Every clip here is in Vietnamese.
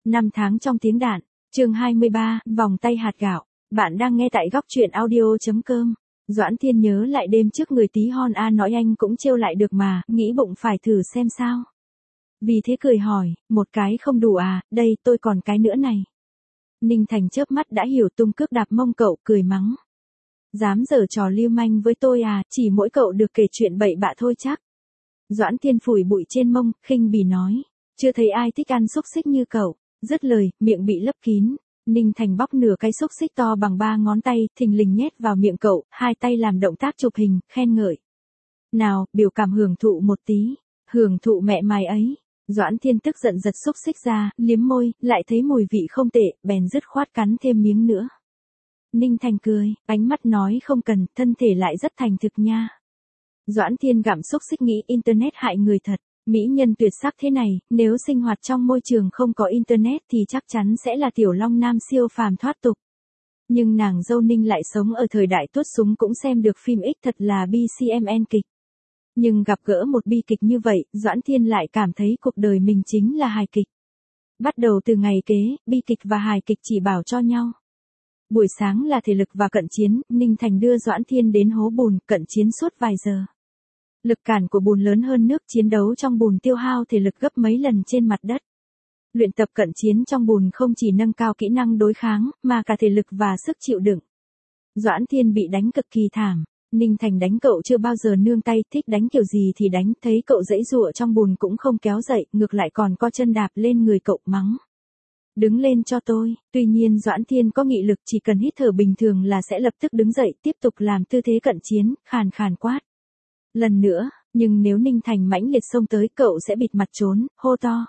Năm tháng trong tiếng đạn, chương 23, vòng tay hạt gạo. Bạn đang nghe tại góc truyện audio.com. Doãn Thiên nhớ lại đêm trước người tí hon A nói anh cũng trêu lại được mà, nghĩ bụng phải thử xem sao. Vì thế cười hỏi, một cái không đủ à, đây tôi còn cái nữa này. Ninh Thành chớp mắt đã hiểu, tung cước đạp mông cậu, cười mắng. Dám giở trò lưu manh với tôi à, chỉ mỗi cậu được kể chuyện bậy bạ thôi chắc. Doãn Thiên phủi bụi trên mông, khinh bỉ nói, chưa thấy ai thích ăn xúc xích như cậu. Dứt lời, miệng bị lấp kín. Ninh Thành bóc nửa cái xúc xích to bằng 3 ngón tay, thình lình nhét vào miệng cậu, hai tay làm động tác chụp hình, khen ngợi. Nào, biểu cảm hưởng thụ một tí. Hưởng thụ mẹ mày ấy. Doãn Thiên tức giận giật xúc xích ra, liếm môi, lại thấy mùi vị không tệ, bèn dứt khoát cắn thêm miếng nữa. Ninh Thành cười, ánh mắt nói không cần, thân thể lại rất thành thực nha. Doãn Thiên gặm xúc xích nghĩ internet hại người thật. Mỹ nhân tuyệt sắc thế này, nếu sinh hoạt trong môi trường không có internet thì chắc chắn sẽ là tiểu long nam siêu phàm thoát tục. Nhưng nàng dâu Ninh lại sống ở thời đại tuốt súng cũng xem được phim X, thật là BCMN kịch. Nhưng gặp gỡ một bi kịch như vậy, Doãn Thiên lại cảm thấy cuộc đời mình chính là hài kịch. Bắt đầu từ ngày kế, bi kịch và hài kịch chỉ bảo cho nhau. Buổi sáng là thể lực và cận chiến, Ninh Thành đưa Doãn Thiên đến hố bùn, cận chiến suốt vài giờ. Lực cản của bùn lớn hơn nước, chiến đấu trong bùn tiêu hao thể lực gấp mấy lần trên mặt đất. Luyện tập cận chiến trong bùn không chỉ nâng cao kỹ năng đối kháng, mà cả thể lực và sức chịu đựng. Doãn Thiên bị đánh cực kỳ thảm. Ninh Thành đánh cậu chưa bao giờ nương tay, thích đánh kiểu gì thì đánh, thấy cậu giãy giụa trong bùn cũng không kéo dậy, ngược lại còn co chân đạp lên người cậu, mắng. Đứng lên cho tôi. Tuy nhiên Doãn Thiên có nghị lực, chỉ cần hít thở bình thường là sẽ lập tức đứng dậy, tiếp tục làm tư thế cận chiến, khàn khàn quát. Lần nữa, nhưng nếu Ninh Thành mãnh liệt xông tới, cậu sẽ bịt mặt trốn, hô to.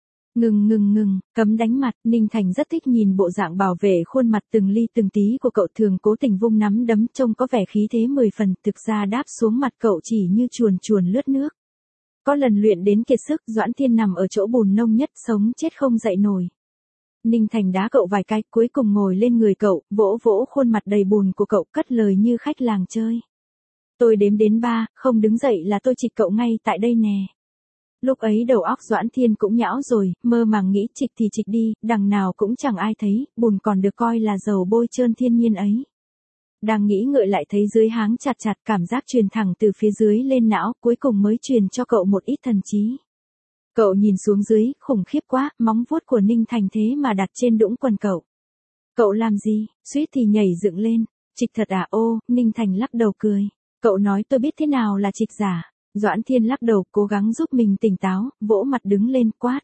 Ngừng, cấm đánh mặt. Ninh Thành rất thích nhìn bộ dạng bảo vệ khuôn mặt từng ly từng tí của cậu, thường cố tình vung nắm đấm, trông có vẻ khí thế 10 phần, thực ra đáp xuống mặt cậu chỉ như chuồn lướt nước. Có lần luyện đến kiệt sức, Doãn Thiên nằm ở chỗ bùn nông nhất, sống chết không dậy nổi. Ninh Thành đá cậu vài cái, cuối cùng ngồi lên người cậu, vỗ vỗ khuôn mặt đầy bùn của cậu, cất lời như khách làng chơi. Tôi đếm đến 3, không đứng dậy là tôi trịch cậu ngay tại đây nè. Lúc ấy đầu óc Doãn Thiên cũng nhão rồi, mơ màng nghĩ trịch thì trịch đi, đằng nào cũng chẳng ai thấy, bùn còn được coi là dầu bôi trơn thiên nhiên ấy. Đang nghĩ ngợi lại thấy dưới háng chặt, cảm giác truyền thẳng từ phía dưới lên não, cuối cùng mới truyền cho cậu một ít thần trí. Cậu nhìn xuống dưới, khủng khiếp quá, móng vuốt của Ninh Thành thế mà đặt trên đũng quần cậu. Cậu làm gì, suýt thì nhảy dựng lên, trịch thật à? Ô, Ninh Thành lắc đầu cười. Cậu nói tôi biết thế nào là trịch giả. Doãn Thiên lắc đầu, cố gắng giúp mình tỉnh táo, vỗ mặt đứng lên, quát.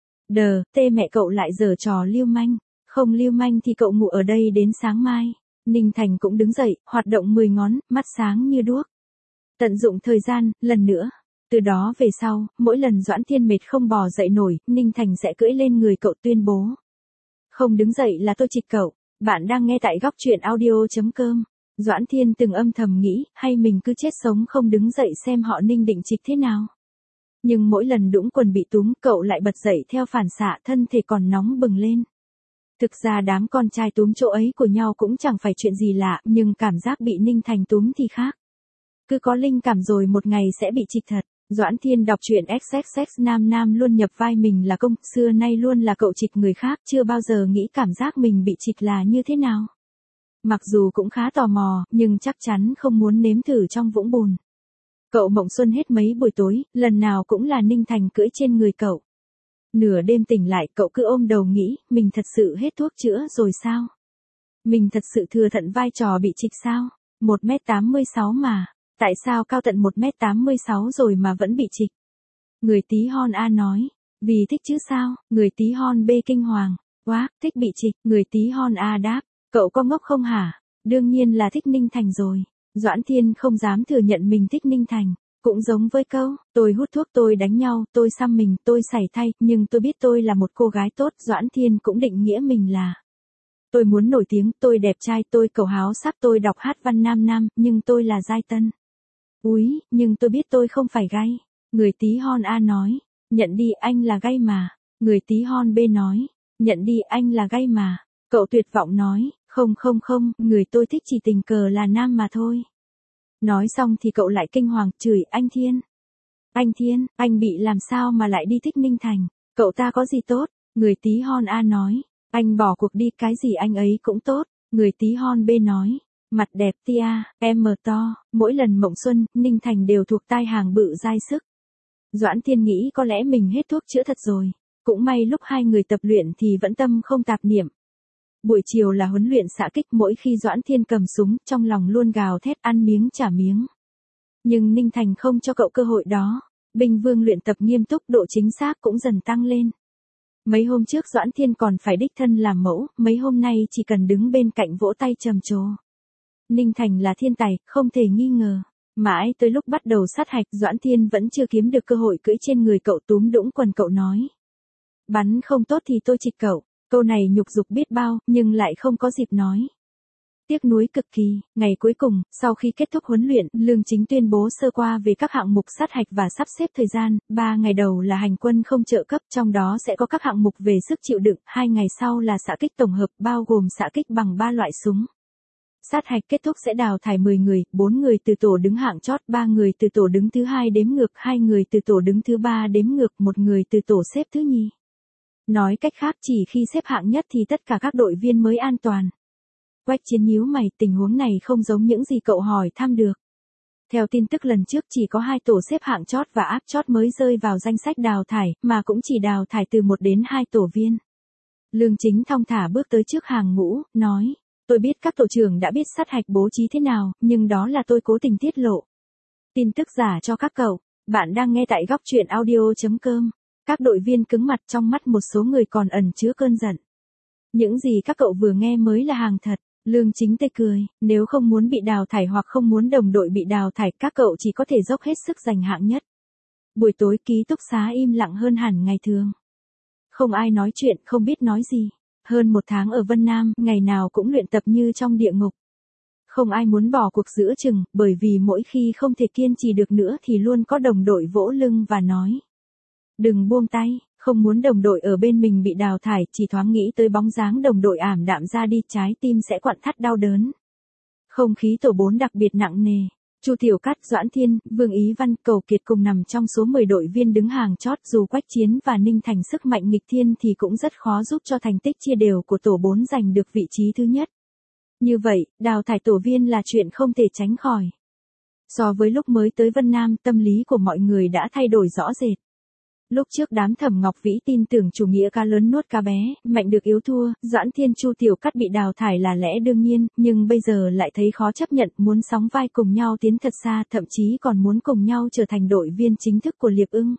Tê mẹ cậu lại giở trò lưu manh. Không lưu manh thì cậu ngủ ở đây đến sáng mai. Ninh Thành cũng đứng dậy, hoạt động 10 ngón, mắt sáng như đuốc. Tận dụng thời gian, lần nữa. Từ đó về sau, mỗi lần Doãn Thiên mệt không bò dậy nổi, Ninh Thành sẽ cưỡi lên người cậu tuyên bố. Không đứng dậy là tôi trịch cậu. Bạn đang nghe tại góc truyện audio.com. Doãn Thiên từng âm thầm nghĩ, hay mình cứ chết sống không đứng dậy xem họ Ninh định trịch thế nào. Nhưng mỗi lần đũng quần bị túm, cậu lại bật dậy theo phản xạ, thân thể còn nóng bừng lên. Thực ra đám con trai túm chỗ ấy của nhau cũng chẳng phải chuyện gì lạ, nhưng cảm giác bị Ninh Thành túm thì khác. Cứ có linh cảm rồi một ngày sẽ bị trịch thật. Doãn Thiên đọc truyện XXX nam luôn nhập vai mình là công, xưa nay luôn là cậu trịch người khác, chưa bao giờ nghĩ cảm giác mình bị trịch là như thế nào. Mặc dù cũng khá tò mò, nhưng chắc chắn không muốn nếm thử trong vũng bùn. Cậu mộng xuân hết mấy buổi tối, lần nào cũng là Ninh Thành cưỡi trên người cậu. Nửa đêm tỉnh lại, cậu cứ ôm đầu nghĩ, mình thật sự hết thuốc chữa rồi sao? Mình thật sự thừa thận vai trò bị trịch sao? 1m86 mà, tại sao cao tận 1m86 rồi mà vẫn bị trịch? Người tí hon A nói, vì thích chứ sao? Người tí hon B kinh hoàng, quá, thích bị trịch. Người tí hon A đáp. Cậu có ngốc không hả? Đương nhiên là thích Ninh Thành rồi. Doãn Thiên không dám thừa nhận mình thích Ninh Thành. Cũng giống với câu, tôi hút thuốc, tôi đánh nhau, tôi xăm mình, tôi sảy thay, nhưng tôi biết tôi là một cô gái tốt. Doãn Thiên cũng định nghĩa mình là. Tôi muốn nổi tiếng, tôi đẹp trai, tôi cầu háo sắc, tôi đọc hát văn nam, nhưng tôi là giai tân. Úi, nhưng tôi biết tôi không phải gay. Người tí hon A nói, nhận đi anh là gay mà. Người tí hon B nói, nhận đi anh là gay mà. Cậu tuyệt vọng nói, không, người tôi thích chỉ tình cờ là nam mà thôi. Nói xong thì cậu lại kinh hoàng, chửi, anh Thiên. Anh Thiên, anh bị làm sao mà lại đi thích Ninh Thành? Cậu ta có gì tốt? Người tí hon A nói, anh bỏ cuộc đi, cái gì anh ấy cũng tốt. Người tí hon B nói, mặt đẹp tia, em mờ to, mỗi lần mộng xuân, Ninh Thành đều thuộc tai hàng bự dai sức. Doãn Thiên nghĩ có lẽ mình hết thuốc chữa thật rồi. Cũng may lúc hai người tập luyện thì vẫn tâm không tạp niệm. Buổi chiều là huấn luyện xạ kích, mỗi khi Doãn Thiên cầm súng, trong lòng luôn gào thét ăn miếng trả miếng. Nhưng Ninh Thành không cho cậu cơ hội đó. Binh Vương luyện tập nghiêm túc, độ chính xác cũng dần tăng lên. Mấy hôm trước Doãn Thiên còn phải đích thân làm mẫu, mấy hôm nay chỉ cần đứng bên cạnh vỗ tay trầm trồ. Ninh Thành là thiên tài, không thể nghi ngờ. Mãi tới lúc bắt đầu sát hạch, Doãn Thiên vẫn chưa kiếm được cơ hội cưỡi trên người cậu, túm đũng quần cậu nói. Bắn không tốt thì tôi trịch cậu. Câu này nhục dục biết bao, nhưng lại không có dịp nói. Tiếc nuối cực kỳ, ngày cuối cùng, sau khi kết thúc huấn luyện, Lương Chính tuyên bố sơ qua về các hạng mục sát hạch và sắp xếp thời gian. 3 ngày đầu là hành quân không trợ cấp, trong đó sẽ có các hạng mục về sức chịu đựng. 2 ngày sau là xạ kích tổng hợp, bao gồm xạ kích bằng 3 loại súng. Sát hạch kết thúc sẽ đào thải 10 người, 4 người từ tổ đứng hạng chót, 3 người từ tổ đứng thứ 2 đếm ngược, 2 người từ tổ đứng thứ 3 đếm ngược, 1 người từ tổ xếp thứ nhì. Nói cách khác, chỉ khi xếp hạng nhất thì tất cả các đội viên mới an toàn. Quách Chiến nhíu mày, tình huống này không giống những gì cậu hỏi thăm được. Theo tin tức lần trước chỉ có 2 tổ xếp hạng chót và áp chót mới rơi vào danh sách đào thải, mà cũng chỉ đào thải từ 1 đến 2 tổ viên. Lương Chính thong thả bước tới trước hàng ngũ, nói, tôi biết các tổ trưởng đã biết sát hạch bố trí thế nào, nhưng đó là tôi cố tình tiết lộ tin tức giả cho các cậu. Bạn đang nghe tại góc truyện audio.com. Các đội viên cứng mặt, trong mắt một số người còn ẩn chứa cơn giận. Những gì các cậu vừa nghe mới là hàng thật. Lương Chính tê cười, nếu không muốn bị đào thải hoặc không muốn đồng đội bị đào thải, các cậu chỉ có thể dốc hết sức giành hạng nhất. Buổi tối ký túc xá im lặng hơn hẳn ngày thường. Không ai nói chuyện, không biết nói gì. Hơn 1 tháng ở Vân Nam, ngày nào cũng luyện tập như trong địa ngục. Không ai muốn bỏ cuộc giữa chừng, bởi vì mỗi khi không thể kiên trì được nữa thì luôn có đồng đội vỗ lưng và nói. Đừng buông tay, không muốn đồng đội ở bên mình bị đào thải, chỉ thoáng nghĩ tới bóng dáng đồng đội ảm đạm ra đi, trái tim sẽ quặn thắt đau đớn. Không khí tổ 4 đặc biệt nặng nề. Chu Tiểu Cát, Doãn Thiên, Vương Ý Văn, Cầu Kiệt cùng nằm trong số 10 đội viên đứng hàng chót, dù Quách Chiến và Ninh Thành sức mạnh nghịch thiên thì cũng rất khó giúp cho thành tích chia đều của tổ 4 giành được vị trí thứ nhất. Như vậy, đào thải tổ viên là chuyện không thể tránh khỏi. So với lúc mới tới Vân Nam, tâm lý của mọi người đã thay đổi rõ rệt. Lúc trước đám Thẩm Ngọc Vĩ tin tưởng chủ nghĩa cá lớn nuốt cá bé, mạnh được yếu thua, Doãn Thiên, Chu Tiểu Cát bị đào thải là lẽ đương nhiên, nhưng bây giờ lại thấy khó chấp nhận, muốn sóng vai cùng nhau tiến thật xa, thậm chí còn muốn cùng nhau trở thành đội viên chính thức của Liệp Ưng.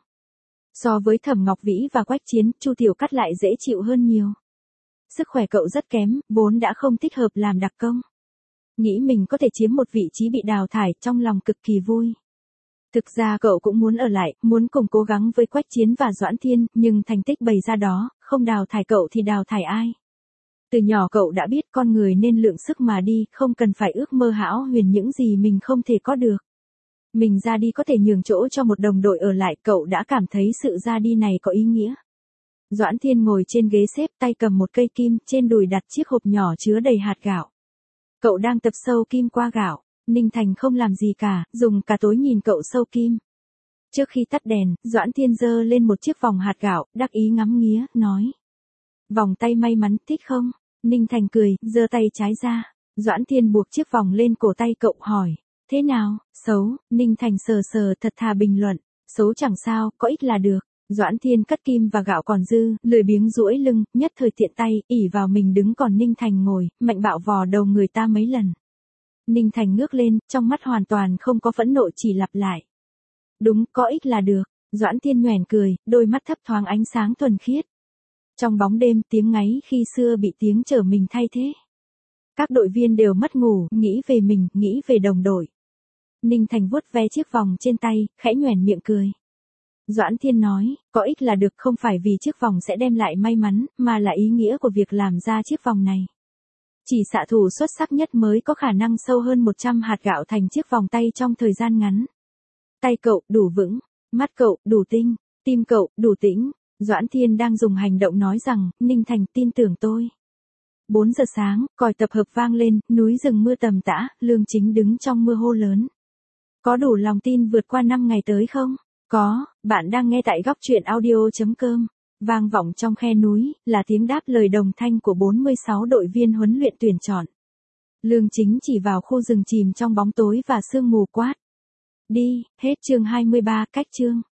So với Thẩm Ngọc Vĩ và Quách Chiến, Chu Tiểu Cát lại dễ chịu hơn nhiều. Sức khỏe cậu rất kém, vốn đã không thích hợp làm đặc công. Nghĩ mình có thể chiếm một vị trí bị đào thải, trong lòng cực kỳ vui. Thực ra cậu cũng muốn ở lại, muốn cùng cố gắng với Quách Chiến và Doãn Thiên, nhưng thành tích bày ra đó, không đào thải cậu thì đào thải ai. Từ nhỏ cậu đã biết con người nên lượng sức mà đi, không cần phải ước mơ hão huyền những gì mình không thể có được. Mình ra đi có thể nhường chỗ cho một đồng đội ở lại, cậu đã cảm thấy sự ra đi này có ý nghĩa. Doãn Thiên ngồi trên ghế xếp, tay cầm một cây kim, trên đùi đặt chiếc hộp nhỏ chứa đầy hạt gạo. Cậu đang tập sâu kim qua gạo. Ninh Thành không làm gì cả, dùng cả tối nhìn cậu sâu kim. Trước khi tắt đèn, Doãn Thiên giơ lên một chiếc vòng hạt gạo, đắc ý ngắm nghía, nói. Vòng tay may mắn, thích không? Ninh Thành cười, giơ tay trái ra. Doãn Thiên buộc chiếc vòng lên cổ tay cậu, hỏi. Thế nào, xấu? Ninh Thành sờ sờ thật thà bình luận. Xấu chẳng sao, có ích là được. Doãn Thiên cất kim và gạo còn dư, lười biếng duỗi lưng, nhất thời tiện tay, ỉ vào mình đứng còn Ninh Thành ngồi, mạnh bạo vò đầu người ta mấy lần. Ninh Thành ngước lên, trong mắt hoàn toàn không có phẫn nộ, chỉ lặp lại. Đúng, có ích là được. Doãn Thiên nhoẻn cười, đôi mắt thấp thoáng ánh sáng thuần khiết. Trong bóng đêm, tiếng ngáy khi xưa bị tiếng chở mình thay thế. Các đội viên đều mất ngủ, nghĩ về mình, nghĩ về đồng đội. Ninh Thành vuốt ve chiếc vòng trên tay, khẽ nhoẻn miệng cười. Doãn Thiên nói, có ích là được, không phải vì chiếc vòng sẽ đem lại may mắn, mà là ý nghĩa của việc làm ra chiếc vòng này. Chỉ xạ thủ xuất sắc nhất mới có khả năng sâu hơn 100 hạt gạo thành chiếc vòng tay trong thời gian ngắn. Tay cậu đủ vững, mắt cậu đủ tinh, tim cậu đủ tĩnh. Doãn Thiên đang dùng hành động nói rằng, Ninh Thành tin tưởng tôi. 4 giờ sáng, còi tập hợp vang lên, núi rừng mưa tầm tã, Lương Chính đứng trong mưa hô lớn. Có đủ lòng tin vượt qua 5 ngày tới không? Có, bạn đang nghe tại góc truyện audio.com. vang vọng trong khe núi, là tiếng đáp lời đồng thanh của 46 đội viên huấn luyện tuyển chọn. Lương Chính chỉ vào khu rừng chìm trong bóng tối và sương mù quát. Đi, hết chương 23, cách chương.